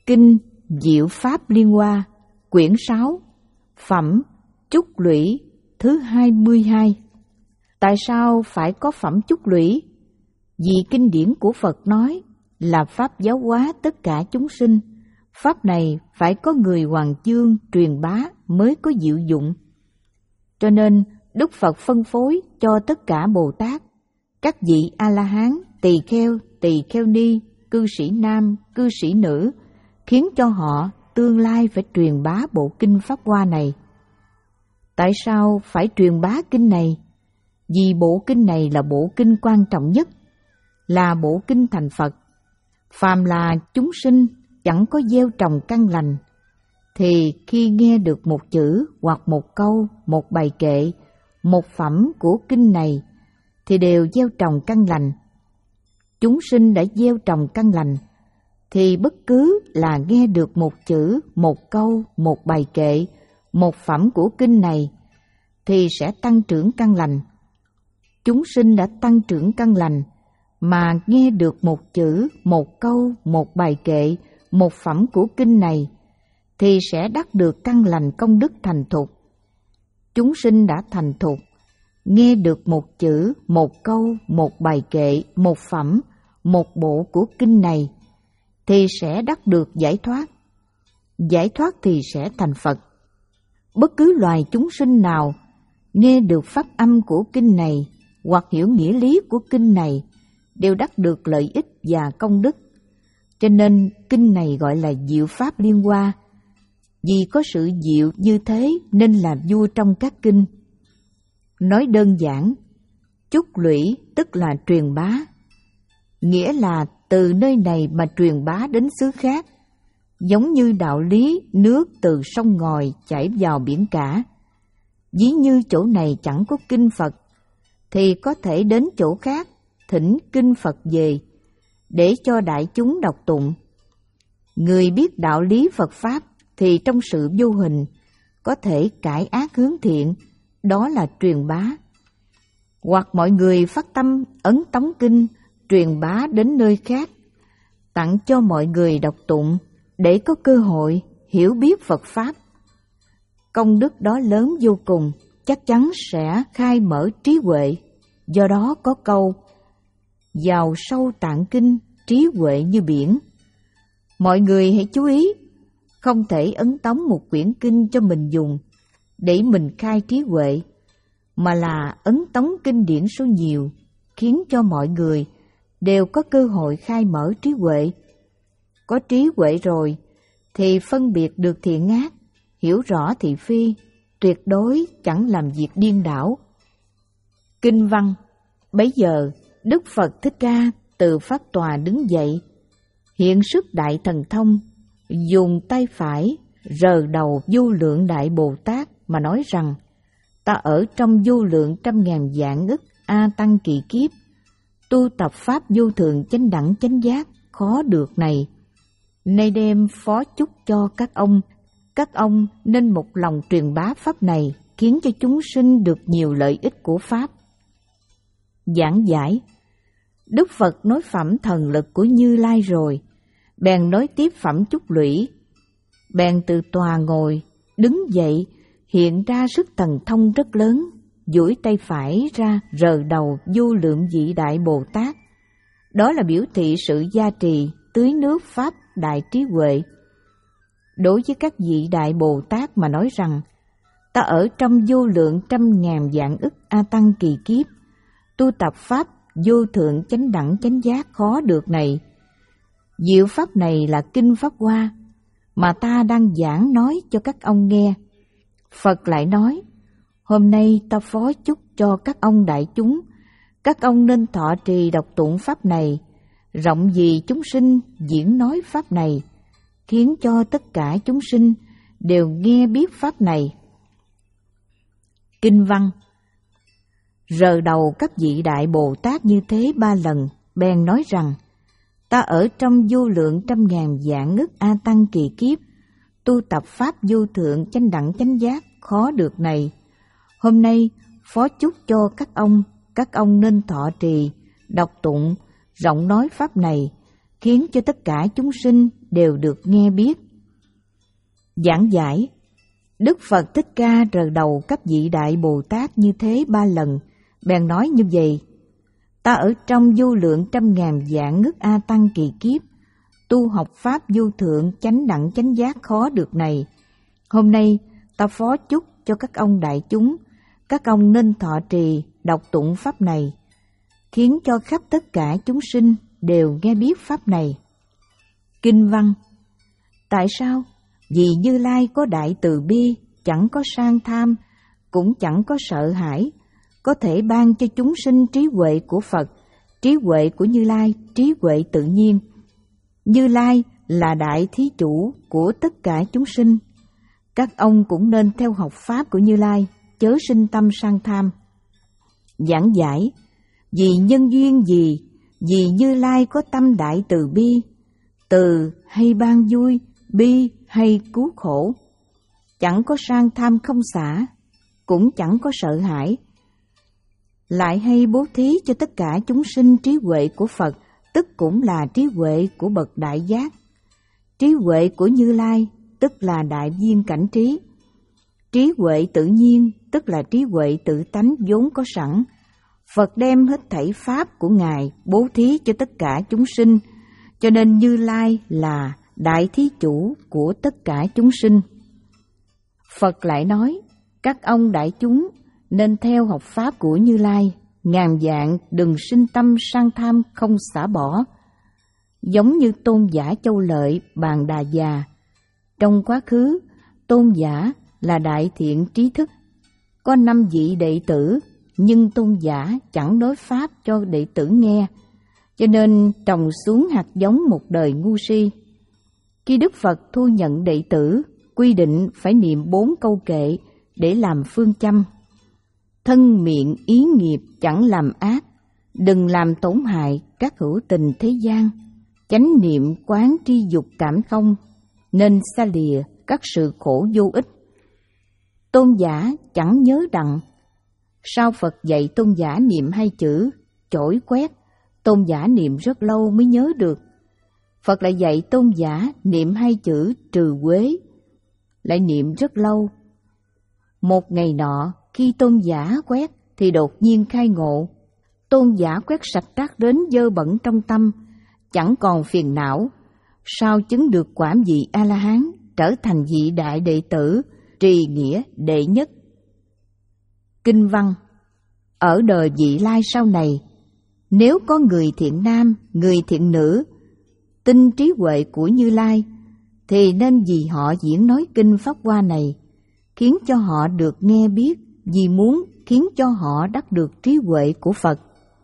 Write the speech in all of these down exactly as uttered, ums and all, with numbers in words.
Kinh Diệu Pháp Liên Hoa, quyển sáu, phẩm Chúc Lũy thứ hai mươi hai. Tại sao phải có phẩm Chúc Lũy? Vì kinh điển của Phật nói là Pháp giáo hóa tất cả chúng sinh. Pháp này phải có người hoàng chương truyền bá mới có diệu dụng. Cho nên Đức Phật phân phối cho tất cả Bồ Tát, các vị A-la-hán, tỳ kheo, tỳ kheo ni, cư sĩ nam, cư sĩ nữ, khiến cho họ tương lai phải truyền bá bộ kinh Pháp Hoa này. Tại sao phải truyền bá kinh này? Vì bộ kinh này là bộ kinh quan trọng nhất, là bộ kinh thành Phật. Phàm là chúng sinh chẳng có gieo trồng căn lành, thì khi nghe được một chữ hoặc một câu, một bài kệ, một phẩm của kinh này, thì đều gieo trồng căn lành. Chúng sinh đã gieo trồng căn lành, thì bất cứ là nghe được một chữ, một câu, một bài kệ, một phẩm của kinh này, thì sẽ tăng trưởng căn lành. Chúng sinh đã tăng trưởng căn lành, mà nghe được một chữ, một câu, một bài kệ, một phẩm của kinh này, thì sẽ đắc được căn lành công đức thành thục. Chúng sinh đã thành thục, nghe được một chữ, một câu, một bài kệ, một phẩm, một bộ của kinh này, thì sẽ đắc được giải thoát. Giải thoát thì sẽ thành Phật. Bất cứ loài chúng sinh nào nghe được pháp âm của kinh này hoặc hiểu nghĩa lý của kinh này đều đắc được lợi ích và công đức. Cho nên kinh này gọi là Diệu Pháp Liên Hoa. Vì có sự diệu như thế nên là vua trong các kinh. Nói đơn giản, chúc lũy tức là truyền bá, nghĩa là từ nơi này mà truyền bá đến xứ khác, giống như đạo lý nước từ sông ngòi chảy vào biển cả. Ví như chỗ này chẳng có kinh Phật, thì có thể đến chỗ khác thỉnh kinh Phật về, để cho đại chúng đọc tụng. Người biết đạo lý Phật Pháp thì trong sự vô hình có thể cải ác hướng thiện, đó là truyền bá. Hoặc mọi người phát tâm ấn tống kinh, truyền bá đến nơi khác, tặng cho mọi người đọc tụng để có cơ hội hiểu biết Phật Pháp. Công đức đó lớn vô cùng, chắc chắn sẽ khai mở trí huệ. Do đó có câu, vào sâu tạng kinh, trí huệ như biển. Mọi người hãy chú ý, không thể ấn tống một quyển kinh cho mình dùng để mình khai trí huệ, mà là ấn tống kinh điển số nhiều, khiến cho mọi người đều có cơ hội khai mở trí huệ. Có trí huệ rồi thì phân biệt được thiện ác, hiểu rõ thị phi, tuyệt đối chẳng làm việc điên đảo. Kinh văn. Bấy giờ Đức Phật Thích Ca từ pháp tòa đứng dậy, hiện sức đại thần thông, dùng tay phải rờ đầu vô lượng đại Bồ Tát mà nói rằng: ta ở trong vô lượng trăm ngàn vạn ức a tăng kỳ kiếp, tu tập pháp vô thượng chánh đẳng chánh giác khó được này, nay đem phó chúc cho các ông. Các ông nên một lòng truyền bá pháp này, khiến cho chúng sinh được nhiều lợi ích của pháp. Giảng giải. Đức Phật nói phẩm thần lực của Như Lai rồi, bèn nói tiếp phẩm Chúc Lũy. Bèn từ tòa ngồi, đứng dậy, hiện ra sức thần thông rất lớn, duỗi tay phải ra rờ đầu vô lượng vị đại Bồ Tát. Đó là biểu thị sự gia trì, tưới nước pháp đại trí huệ. Đối với các vị đại Bồ Tát mà nói rằng: ta ở trong vô lượng trăm ngàn vạn ức a tăng kỳ kiếp, tu tập pháp vô thượng chánh đẳng chánh giác khó được này. Diệu pháp này là kinh Pháp Hoa mà ta đang giảng nói cho các ông nghe. Phật lại nói: hôm nay ta phó chúc cho các ông đại chúng, các ông nên thọ trì đọc tụng pháp này, rộng vì chúng sinh diễn nói pháp này, khiến cho tất cả chúng sinh đều nghe biết pháp này. Kinh văn. Rờ đầu các vị đại Bồ Tát như thế ba lần, bèn nói rằng: ta ở trong vô lượng trăm ngàn vạn ức a tăng kỳ kiếp, tu tập pháp vô thượng chánh đẳng chánh giác khó được này. Hôm nay phó chúc cho các ông, các ông nên thọ trì, đọc tụng, rộng nói pháp này, khiến cho tất cả chúng sinh đều được nghe biết. Giảng giải. Đức Phật Thích Ca rờ đầu các vị Đại Bồ Tát như thế ba lần, bèn nói như vậy: ta ở trong vô lượng trăm ngàn vạn ngức A Tăng kỳ kiếp, tu học Pháp vô thượng chánh đẳng chánh giác khó được này. Hôm nay ta phó chúc cho các ông đại chúng, các ông nên thọ trì, đọc tụng Pháp này, khiến cho khắp tất cả chúng sinh đều nghe biết Pháp này. Kinh văn. Tại sao? Vì Như Lai có đại từ bi, chẳng có sang tham, cũng chẳng có sợ hãi, có thể ban cho chúng sinh trí huệ của Phật, trí huệ của Như Lai, trí huệ tự nhiên. Như Lai là đại thí chủ của tất cả chúng sinh. Các ông cũng nên theo học Pháp của Như Lai, chớ sinh tâm sang tham. Giảng giải. Vì nhân duyên gì? Vì Như Lai có tâm đại từ bi, từ hay ban vui, bi hay cứu khổ, chẳng có sang tham không xả, cũng chẳng có sợ hãi, lại hay bố thí cho tất cả chúng sinh trí huệ của Phật, tức cũng là trí huệ của bậc đại giác. Trí huệ của Như Lai tức là đại viên cảnh trí. Trí huệ tự nhiên tức là trí huệ tự tánh vốn có sẵn. Phật đem hết thảy Pháp của Ngài bố thí cho tất cả chúng sinh, cho nên Như Lai là đại thí chủ của tất cả chúng sinh. Phật lại nói, các ông đại chúng nên theo học Pháp của Như Lai, ngàn vạn đừng sinh tâm sang tham không xả bỏ. Giống như tôn giả Châu Lợi Bàn Đà Già. Trong quá khứ, tôn giả là đại thiện trí thức, có năm vị đệ tử, nhưng tôn giả chẳng nói Pháp cho đệ tử nghe, cho nên trồng xuống hạt giống một đời ngu si. Khi Đức Phật thu nhận đệ tử, quy định phải niệm bốn câu kệ để làm phương châm. Thân miệng ý nghiệp chẳng làm ác, đừng làm tổn hại các hữu tình thế gian, chánh niệm quán tri dục cảm không, nên xa lìa các sự khổ vô ích. Tôn giả chẳng nhớ đặng. Sao Phật dạy tôn giả niệm hai chữ chổi quét, tôn giả niệm rất lâu mới nhớ được. Phật lại dạy tôn giả niệm hai chữ trừ quế, lại niệm rất lâu. Một ngày nọ, khi tôn giả quét thì đột nhiên khai ngộ. Tôn giả quét sạch rác đến dơ bẩn trong tâm, chẳng còn phiền não. Sao chứng được quả vị A-la-hán, trở thành vị đại đệ tử, trì nghĩa đệ nhất. Kinh văn. Ở đời vị lai sau này, nếu có người thiện nam, người thiện nữ, tin trí huệ của Như Lai, thì nên vì họ diễn nói kinh Pháp Hoa này, khiến cho họ được nghe biết, vì muốn khiến cho họ đắc được trí huệ của Phật.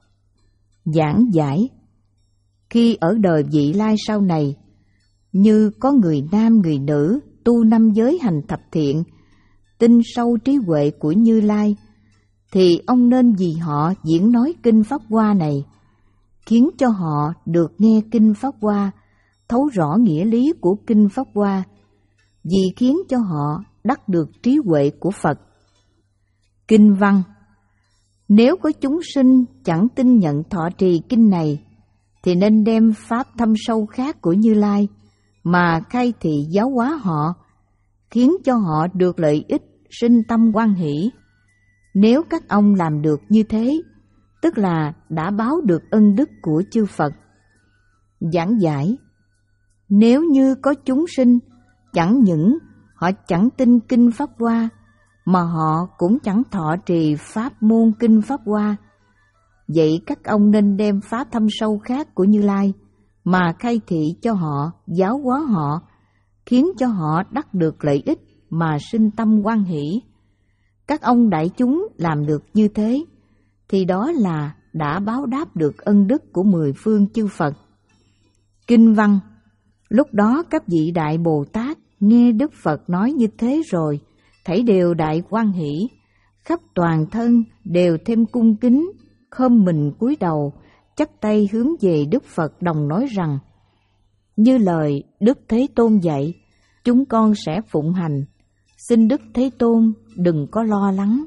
Giảng giải. Khi ở đời vị lai sau này, như có người nam người nữ tu năm giới hành thập thiện, tin sâu trí huệ của Như Lai, thì ông nên vì họ diễn nói kinh Pháp Hoa này, khiến cho họ được nghe kinh Pháp Hoa, thấu rõ nghĩa lý của kinh Pháp Hoa, vì khiến cho họ đắc được trí huệ của Phật. Kinh văn. Nếu có chúng sinh chẳng tin nhận thọ trì kinh này, thì nên đem pháp thâm sâu khác của Như Lai mà khai thị giáo hóa họ, khiến cho họ được lợi ích, sinh tâm hoan hỷ. Nếu các ông làm được như thế, tức là đã báo được ân đức của chư Phật. Giảng giải. Nếu như có chúng sinh, chẳng những họ chẳng tin kinh Pháp Hoa, mà họ cũng chẳng thọ trì pháp môn kinh Pháp Hoa, vậy các ông nên đem pháp thâm sâu khác của Như Lai mà khai thị cho họ, giáo hóa họ, khiến cho họ đắc được lợi ích mà sinh tâm hoan hỷ. Các ông đại chúng làm được như thế, thì đó là đã báo đáp được ân đức của mười phương chư Phật. Kinh văn. Lúc đó các vị Đại Bồ Tát nghe Đức Phật nói như thế rồi, thảy đều đại hoan hỷ, khắp toàn thân đều thêm cung kính, khom mình cúi đầu, chắp tay hướng về Đức Phật đồng nói rằng: Như lời Đức Thế Tôn dạy, chúng con sẽ phụng hành, xin Đức Thế Tôn đừng có lo lắng.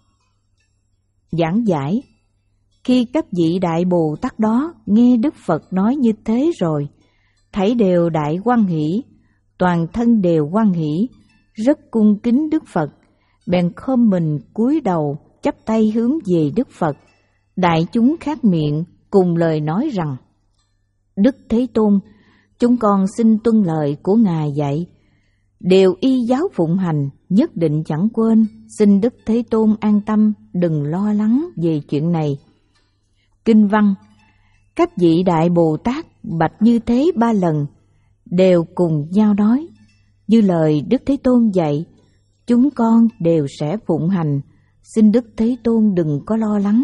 Giảng giải. Khi các vị Đại Bồ Tát đó nghe Đức Phật nói như thế rồi, thảy đều đại hoan hỷ, toàn thân đều hoan hỷ, rất cung kính Đức Phật, bèn khom mình cúi đầu chắp tay hướng về Đức Phật. Đại chúng khát miệng cùng lời nói rằng: Đức Thế Tôn, chúng con xin tuân lời của Ngài dạy, đều y giáo phụng hành, nhất định chẳng quên. Xin Đức Thế Tôn an tâm, đừng lo lắng về chuyện này. Kinh văn: các vị Đại Bồ Tát bạch như thế ba lần, đều cùng nhau nói: như lời Đức Thế Tôn dạy, chúng con đều sẽ phụng hành. Xin Đức Thế Tôn đừng có lo lắng.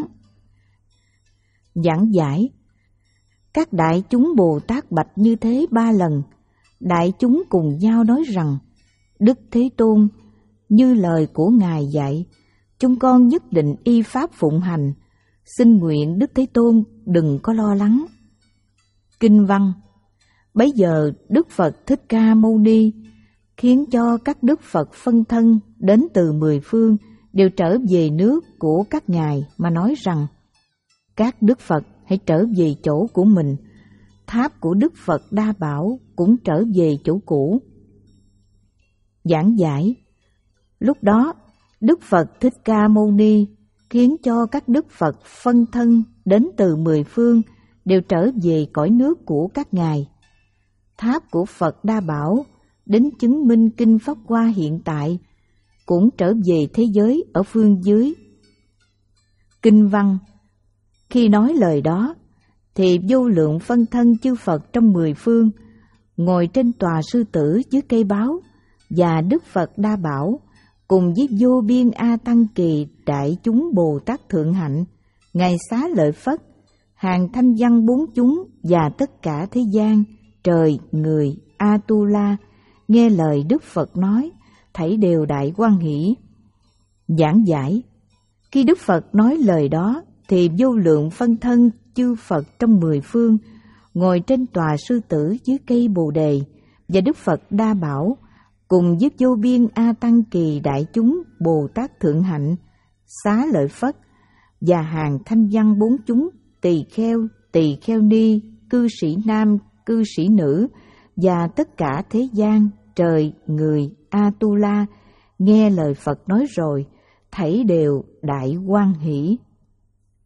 Giảng giải: các đại chúng Bồ Tát bạch như thế ba lần, đại chúng cùng nhau nói rằng: Đức Thế Tôn, như lời của Ngài dạy, chúng con nhất định y pháp phụng hành. Xin nguyện Đức Thế Tôn đừng có lo lắng. Kinh văn: bấy giờ Đức Phật Thích Ca Mâu Ni khiến cho các Đức Phật phân thân đến từ mười phương đều trở về nước của các ngài mà nói rằng: các Đức Phật hãy trở về chỗ của mình, tháp của Đức Phật Đa Bảo cũng trở về chỗ cũ. Giảng giải: lúc đó Đức Phật Thích Ca Mâu Ni khiến cho các Đức Phật phân thân đến từ mười phương đều trở về cõi nước của các ngài. Tháp của Phật Đa Bảo đến chứng minh kinh Pháp Hoa hiện tại cũng trở về thế giới ở phương dưới. Kinh văn: khi nói lời đó thì vô lượng phân thân chư Phật trong mười phương ngồi trên tòa sư tử dưới cây báo, và Đức Phật Đa Bảo cùng với vô biên A Tăng Kỳ đại chúng Bồ Tát thượng hạnh, ngài Xá Lợi Phất, hàng thanh văn bốn chúng và tất cả thế gian, trời, người, A-tu-la, nghe lời Đức Phật nói, thảy đều đại hoan hỷ. Giảng giải: khi Đức Phật nói lời đó thì vô lượng phân thân chư Phật trong mười phương ngồi trên tòa sư tử dưới cây Bồ Đề, và Đức Phật Đa Bảo cùng với vô biên A Tăng Kỳ đại chúng Bồ Tát thượng hạnh, Xá Lợi Phất và hàng thanh văn bốn chúng, tỳ kheo, tỳ kheo ni, cư sĩ nam, cư sĩ nữ và tất cả thế gian, trời, người, A-tu-la, nghe lời Phật nói rồi, thảy đều đại hoan hỷ.